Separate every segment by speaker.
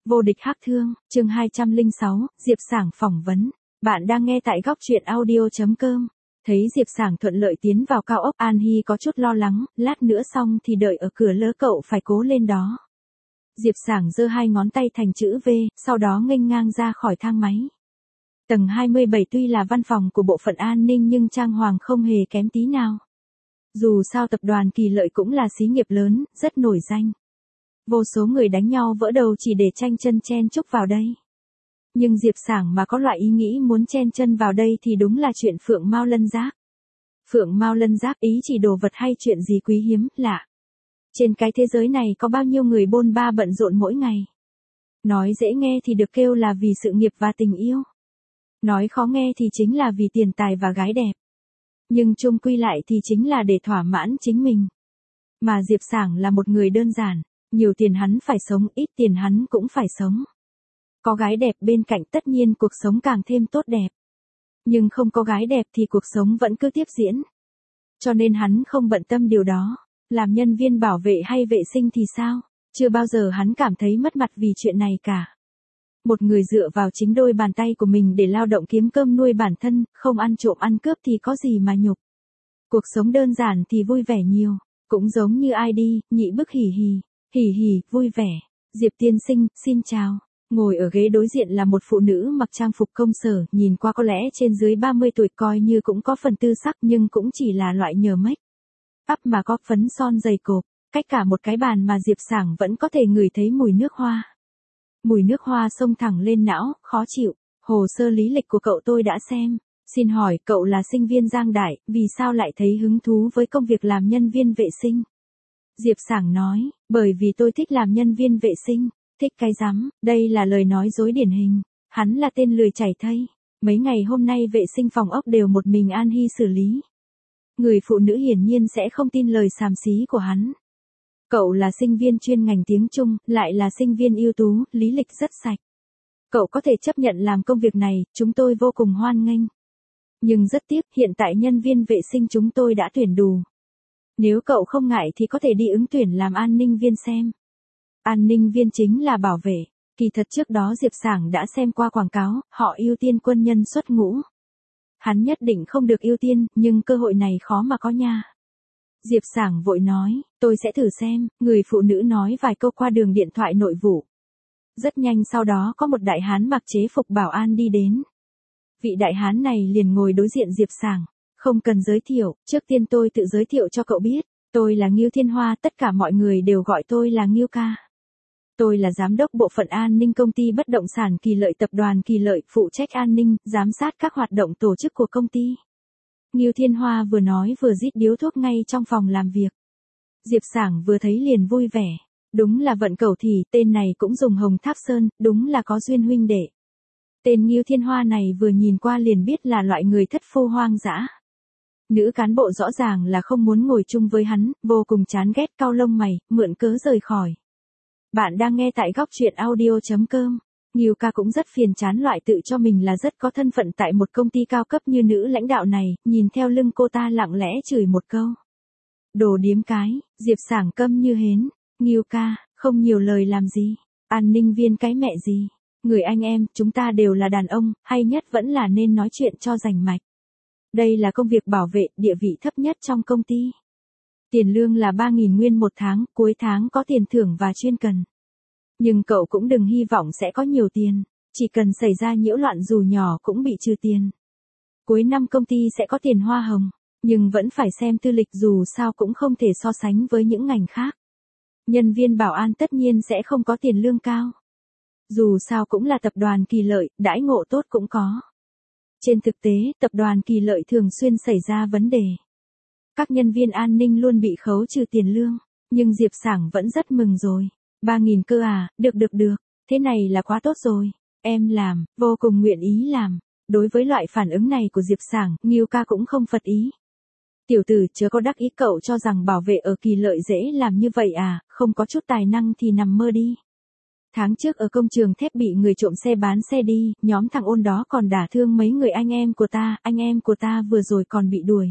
Speaker 1: Vô địch hắc thương, chương 206, Diệp Sảng phỏng vấn. Bạn đang nghe tại góc truyện audio.com. Thấy Diệp Sảng thuận lợi tiến vào cao ốc, An Hi có chút lo lắng, lát nữa xong thì đợi ở cửa lỡ cậu phải cố lên đó. Diệp Sảng giơ hai ngón tay thành chữ V, sau đó nghênh ngang ra khỏi thang máy. Tầng 27 tuy là văn phòng của bộ phận an ninh nhưng trang hoàng không hề kém tí nào. Dù sao tập đoàn Kỳ Lợi cũng là xí nghiệp lớn, rất nổi danh. Vô số người đánh nhau vỡ đầu chỉ để tranh chân chen chúc vào đây. Nhưng Diệp Sảng mà có loại ý nghĩ muốn chen chân vào đây thì đúng là chuyện phượng mao lân giác. Phượng mao lân giác ý chỉ đồ vật hay chuyện gì quý hiếm, lạ. Trên cái thế giới này có bao nhiêu người bôn ba bận rộn mỗi ngày. Nói dễ nghe thì được kêu là vì sự nghiệp và tình yêu. Nói khó nghe thì chính là vì tiền tài và gái đẹp. Nhưng chung quy lại thì chính là để thỏa mãn chính mình. Mà Diệp Sảng là một người đơn giản. Nhiều tiền hắn phải sống, ít tiền hắn cũng phải sống. Có gái đẹp bên cạnh tất nhiên cuộc sống càng thêm tốt đẹp. Nhưng không có gái đẹp thì cuộc sống vẫn cứ tiếp diễn. Cho nên hắn không bận tâm điều đó. Làm nhân viên bảo vệ hay vệ sinh thì sao? Chưa bao giờ hắn cảm thấy mất mặt vì chuyện này cả. Một người dựa vào chính đôi bàn tay của mình để lao động kiếm cơm nuôi bản thân, không ăn trộm ăn cướp thì có gì mà nhục. Cuộc sống đơn giản thì vui vẻ nhiều. Cũng giống như ai đi, nhị bức hỉ hỉ. Hỉ hỉ, vui vẻ. Diệp tiên sinh, xin chào. Ngồi ở ghế đối diện là một phụ nữ mặc trang phục công sở, nhìn qua có lẽ trên dưới 30 tuổi, coi như cũng có phần tư sắc nhưng cũng chỉ là loại nhờ make up mà có phấn son dày cộp. Cách cả một cái bàn mà Diệp Sảng vẫn có thể ngửi thấy mùi nước hoa. Mùi nước hoa xông thẳng lên não, khó chịu. Hồ sơ lý lịch của cậu tôi đã xem. Xin hỏi cậu là sinh viên Giang Đại, vì sao lại thấy hứng thú với công việc làm nhân viên vệ sinh? Diệp Sảng nói, bởi vì tôi thích làm nhân viên vệ sinh. Thích cái rắm, đây là lời nói dối điển hình. Hắn là tên lười chảy thây. Mấy ngày hôm nay vệ sinh phòng ốc đều một mình An Hi xử lý. Người phụ nữ hiển nhiên sẽ không tin lời xàm xí của hắn. Cậu là sinh viên chuyên ngành tiếng Trung, lại là sinh viên ưu tú, lý lịch rất sạch. Cậu có thể chấp nhận làm công việc này, chúng tôi vô cùng hoan nghênh. Nhưng rất tiếc, hiện tại nhân viên vệ sinh chúng tôi đã tuyển đủ. Nếu cậu không ngại thì có thể đi ứng tuyển làm an ninh viên xem. An ninh viên chính là bảo vệ. Kỳ thật trước đó Diệp Sảng đã xem qua quảng cáo, họ ưu tiên quân nhân xuất ngũ. Hắn nhất định không được ưu tiên, nhưng cơ hội này khó mà có nha. Diệp Sảng vội nói, tôi sẽ thử xem, người phụ nữ nói vài câu qua đường điện thoại nội vụ. Rất nhanh sau đó có một đại hán mặc chế phục bảo an đi đến. Vị đại hán này liền ngồi đối diện Diệp Sảng. Không cần giới thiệu, trước tiên tôi tự giới thiệu cho cậu biết. Tôi là Ngưu Thiên Hoa, tất cả mọi người đều gọi tôi là Ngưu ca. Tôi là giám đốc bộ phận an ninh công ty bất động sản Kỳ Lợi, tập đoàn Kỳ Lợi, phụ trách an ninh, giám sát các hoạt động tổ chức của công ty. Ngưu Thiên Hoa vừa nói vừa rít điếu thuốc ngay trong phòng làm việc. Diệp Sảng vừa thấy liền vui vẻ. Đúng là vận cẩu thì, tên này cũng dùng hồng tháp sơn, đúng là có duyên huynh đệ. Tên Ngưu Thiên Hoa này vừa nhìn qua liền biết là loại người thất phu hoang dã. Nữ cán bộ rõ ràng là không muốn ngồi chung với hắn, vô cùng chán ghét, cau lông mày, mượn cớ rời khỏi. Bạn đang nghe tại góc truyện audio.com. Ngưu ca cũng rất phiền chán loại tự cho mình là rất có thân phận tại một công ty cao cấp như nữ lãnh đạo này, nhìn theo lưng cô ta lặng lẽ chửi một câu. Đồ điếm cái, Diệp Sảng câm như hến. Ngưu ca, không nhiều lời làm gì. An ninh viên cái mẹ gì. Người anh em, chúng ta đều là đàn ông, hay nhất vẫn là nên nói chuyện cho rành mạch. Đây là công việc bảo vệ, địa vị thấp nhất trong công ty. Tiền lương là 3.000 nguyên một tháng, cuối tháng có tiền thưởng và chuyên cần. Nhưng cậu cũng đừng hy vọng sẽ có nhiều tiền, chỉ cần xảy ra nhiễu loạn dù nhỏ cũng bị trừ tiền. Cuối năm công ty sẽ có tiền hoa hồng, nhưng vẫn phải xem tư lịch, dù sao cũng không thể so sánh với những ngành khác. Nhân viên bảo an tất nhiên sẽ không có tiền lương cao. Dù sao cũng là tập đoàn Kỳ Lợi, đãi ngộ tốt cũng có. Trên thực tế, tập đoàn Kỳ Lợi thường xuyên xảy ra vấn đề. Các nhân viên an ninh luôn bị khấu trừ tiền lương, nhưng Diệp Sảng vẫn rất mừng rồi. 3.000 cơ à, được, thế này là quá tốt rồi. Em làm, vô cùng nguyện ý làm. Đối với loại phản ứng này của Diệp Sảng, Ngưu ca cũng không phật ý. Tiểu tử chớ có đắc ý, cậu cho rằng bảo vệ ở Kỳ Lợi dễ làm như vậy à, không có chút tài năng thì nằm mơ đi. Tháng trước ở công trường thép bị người trộm xe bán xe đi, nhóm thằng ôn đó còn đả thương mấy người anh em của ta vừa rồi còn bị đuổi.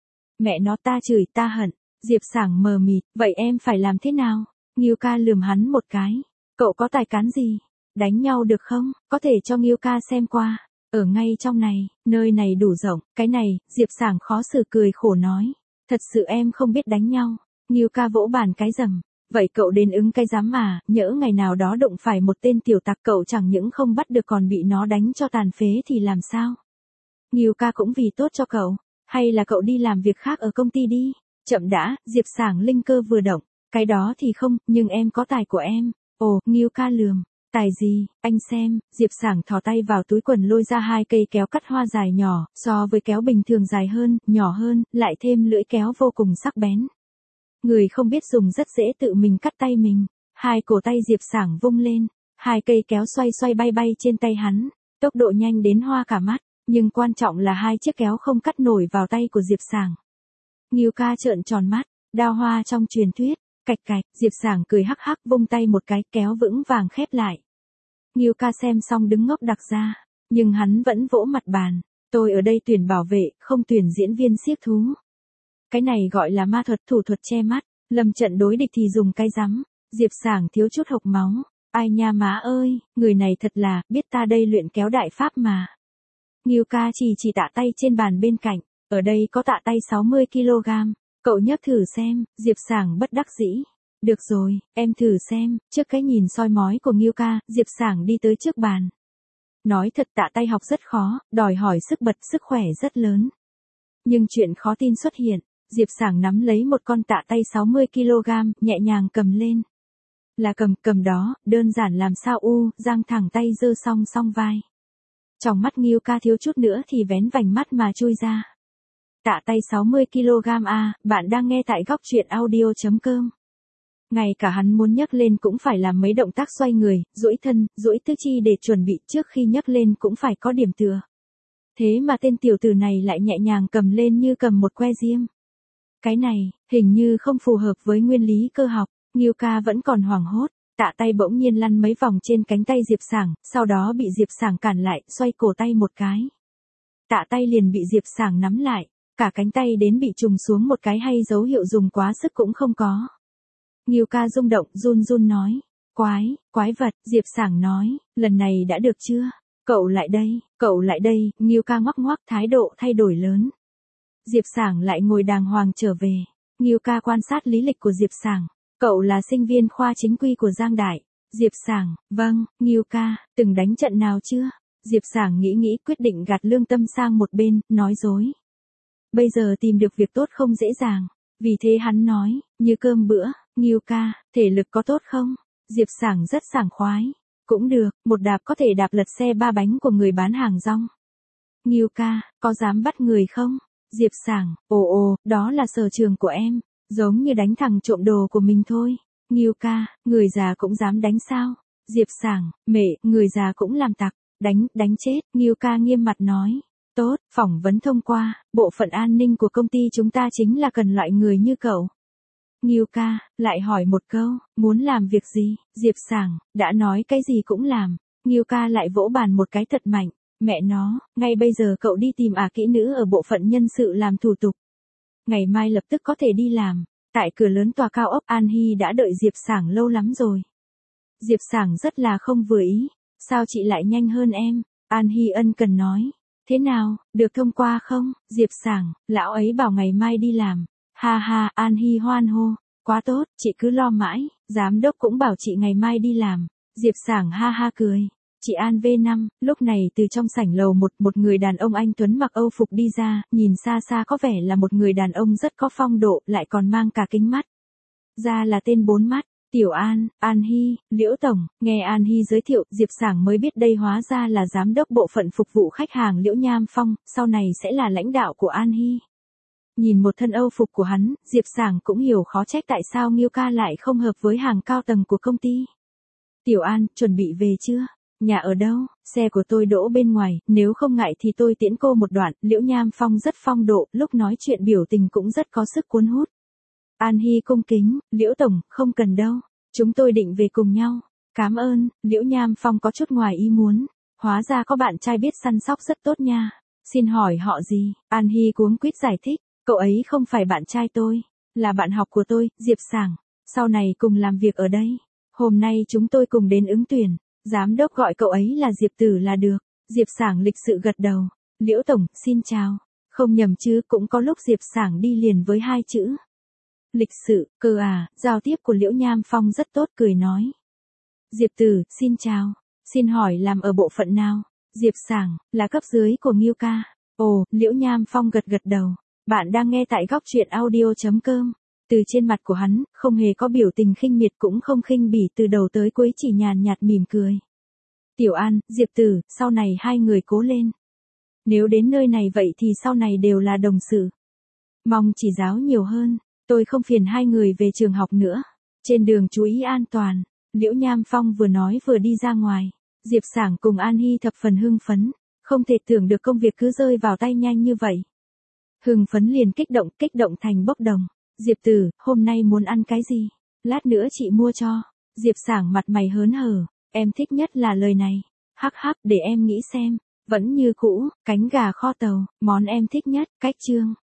Speaker 1: Mẹ nó, ta chửi ta hận. Diệp Sảng mờ mịt, vậy em phải làm thế nào? Ngưu ca lườm hắn một cái. Cậu có tài cán gì? Đánh nhau được không? Có thể cho Nghiêu ca xem qua. Ở ngay trong này, nơi này đủ rộng. Cái này, Diệp Sảng khó xử cười khổ nói. Thật sự em không biết đánh nhau. Nghiêu ca vỗ bàn cái rầm. Vậy cậu đến ứng cái dám mà, nhỡ ngày nào đó đụng phải một tên tiểu tặc cậu chẳng những không bắt được còn bị nó đánh cho tàn phế thì làm sao? Nghiêu ca cũng vì tốt cho cậu. Hay là cậu đi làm việc khác ở công ty đi? Chậm đã, Diệp Sảng linh cơ vừa động. Cái đó thì không, nhưng em có tài của em. Ồ, Nghiêu ca lườm. Tài gì, anh xem, Diệp Sảng thò tay vào túi quần lôi ra 2 cây kéo cắt hoa dài nhỏ, so với kéo bình thường dài hơn, nhỏ hơn, lại thêm lưỡi kéo vô cùng sắc bén. Người không biết dùng rất dễ tự mình cắt tay mình. 2 cổ tay Diệp Sảng vung lên, 2 cây kéo xoay xoay bay bay trên tay hắn, tốc độ nhanh đến hoa cả mắt, nhưng quan trọng là 2 chiếc kéo không cắt nổi vào tay của Diệp Sảng. Nghiêu ca trợn tròn mắt, đao hoa trong truyền thuyết, cạch cạch, Diệp Sảng cười hắc hắc vung tay một cái, kéo vững vàng khép lại. Nghiêu ca xem xong đứng ngốc đặc ra, nhưng hắn vẫn vỗ mặt bàn, tôi ở đây tuyển bảo vệ, không tuyển diễn viên xiếc thú. Cái này gọi là ma thuật, thủ thuật che mắt, lâm trận đối địch thì dùng cái rắm. Diệp Sảng thiếu chút hộc máu, ai nha má ơi, người này thật là, biết ta đây luyện kéo đại pháp mà. Nghiêu ca chỉ tạ tay trên bàn bên cạnh, ở đây có tạ tay 60kg, cậu nhấc thử xem, Diệp Sảng bất đắc dĩ. Được rồi, em thử xem, trước cái nhìn soi mói của Nghiêu ca, Diệp Sảng đi tới trước bàn. Nói thật tạ tay học rất khó, đòi hỏi sức khỏe rất lớn. Nhưng chuyện khó tin xuất hiện, Diệp Sảng nắm lấy một con tạ tay 60kg, nhẹ nhàng cầm lên. Là cầm đó, đơn giản làm sao giang thẳng tay giơ song vai. Trong mắt Nghiêu ca thiếu chút nữa thì vén vành mắt mà chui ra. Tạ tay 60kg à, bạn đang nghe tại góc truyện audio.com. Ngay cả hắn muốn nhấc lên cũng phải làm mấy động tác xoay người, duỗi thân, duỗi tứ chi để chuẩn bị, trước khi nhấc lên cũng phải có điểm tựa. Thế mà tên tiểu tử này lại nhẹ nhàng cầm lên như cầm một que diêm. Cái này, hình như không phù hợp với nguyên lý cơ học, Nghiêu ca vẫn còn hoảng hốt, tạ tay bỗng nhiên lăn mấy vòng trên cánh tay Diệp Sảng, sau đó bị Diệp Sảng cản lại, xoay cổ tay một cái. Tạ tay liền bị Diệp Sảng nắm lại, cả cánh tay đến bị trùng xuống một cái, hay dấu hiệu dùng quá sức cũng không có. Nghiêu ca rung động, run nói, quái vật, Diệp Sảng nói, lần này đã được chưa? Cậu lại đây, Nghiêu ca ngoắc, thái độ thay đổi lớn. Diệp Sảng lại ngồi đàng hoàng trở về. Nghiêu ca quan sát lý lịch của Diệp Sảng. Cậu là sinh viên khoa chính quy của Giang Đại. Diệp Sảng, vâng, Nghiêu ca, từng đánh trận nào chưa? Diệp Sảng nghĩ quyết định gạt lương tâm sang một bên, nói dối. Bây giờ tìm được việc tốt không dễ dàng. Vì thế hắn nói, như cơm bữa, Nghiêu ca, thể lực có tốt không? Diệp Sảng rất sảng khoái. Cũng được, một đạp có thể đạp lật xe 3 bánh của người bán hàng rong. Nghiêu ca, có dám bắt người không? Diệp Sảng, ồ, đó là sở trường của em, giống như đánh thằng trộm đồ của mình thôi. Nghiêu ca, người già cũng dám đánh sao? Diệp Sảng, mẹ, người già cũng làm tặc, đánh chết. Nghiêu ca nghiêm mặt nói, tốt, phỏng vấn thông qua, bộ phận an ninh của công ty chúng ta chính là cần loại người như cậu. Nghiêu ca, lại hỏi một câu, muốn làm việc gì? Diệp Sảng, đã nói cái gì cũng làm. Nghiêu ca lại vỗ bàn một cái thật mạnh. Mẹ nó, ngay bây giờ cậu đi tìm kỹ nữ ở bộ phận nhân sự làm thủ tục. Ngày mai lập tức có thể đi làm. Tại cửa lớn tòa cao ốc, An Hy đã đợi Diệp Sảng lâu lắm rồi. Diệp Sảng rất là không vừa ý. Sao chị lại nhanh hơn em? An Hy ân cần nói. Thế nào, được thông qua không? Diệp Sảng, lão ấy bảo ngày mai đi làm. Ha ha, An Hy hoan hô. Quá tốt, chị cứ lo mãi. Giám đốc cũng bảo chị ngày mai đi làm. Diệp Sảng ha ha cười. Chị An V5, lúc này từ trong sảnh lầu một người đàn ông anh tuấn mặc Âu phục đi ra, nhìn xa có vẻ là một người đàn ông rất có phong độ, lại còn mang cả kính mắt. Ra là tên 4 mắt, Tiểu An, An Hy, Liễu Tổng. Nghe An Hy giới thiệu, Diệp Sảng mới biết đây hóa ra là giám đốc bộ phận phục vụ khách hàng Liễu Nham Phong, sau này sẽ là lãnh đạo của An Hy. Nhìn một thân Âu phục của hắn, Diệp Sảng cũng hiểu khó trách tại sao Nghiêu ca lại không hợp với hàng cao tầng của công ty. Tiểu An, chuẩn bị về chưa? Nhà ở đâu? Xe của tôi đỗ bên ngoài, nếu không ngại thì tôi tiễn cô một đoạn. Liễu Nham Phong rất phong độ, lúc nói chuyện biểu tình cũng rất có sức cuốn hút. An Hy cung kính, Liễu Tổng, không cần đâu. Chúng tôi định về cùng nhau. Cảm ơn. Liễu Nham Phong có chút ngoài ý muốn. Hóa ra có bạn trai biết săn sóc rất tốt nha. Xin hỏi họ gì? An Hy cuống quýt giải thích. Cậu ấy không phải bạn trai tôi, là bạn học của tôi, Diệp Sảng. Sau này cùng làm việc ở đây. Hôm nay chúng tôi cùng đến ứng tuyển. Giám đốc gọi cậu ấy là Diệp Tử là được. Diệp Sảng lịch sự gật đầu. Liễu tổng, xin chào. Không nhầm chứ, cũng có lúc Diệp Sảng đi liền với hai chữ. Lịch sự, cơ à, giao tiếp của Liễu Nham Phong rất tốt, cười nói. Diệp Tử, xin chào. Xin hỏi làm ở bộ phận nào? Diệp Sảng, là cấp dưới của Ngưu ca. Ồ, Liễu Nham Phong gật gật đầu. Bạn đang nghe tại góc truyện audio.com. Từ trên mặt của hắn, không hề có biểu tình khinh miệt cũng không khinh bỉ, từ đầu tới cuối chỉ nhàn nhạt mỉm cười. Tiểu An, Diệp Tử, sau này hai người cố lên. Nếu đến nơi này vậy thì sau này đều là đồng sự. Mong chỉ giáo nhiều hơn, tôi không phiền hai người về trường học nữa. Trên đường chú ý an toàn. Liễu Nham Phong vừa nói vừa đi ra ngoài. Diệp Sảng cùng An Hi thập phần hưng phấn. Không thể tưởng được công việc cứ rơi vào tay nhanh như vậy. Hưng phấn liền kích động thành bốc đồng. Diệp Tử, hôm nay muốn ăn cái gì? Lát nữa chị mua cho. Diệp Sảng mặt mày hớn hở. Em thích nhất là lời này. Hắc hắc, để em nghĩ xem. Vẫn như cũ, cánh gà kho tàu, món em thích nhất, cách chương.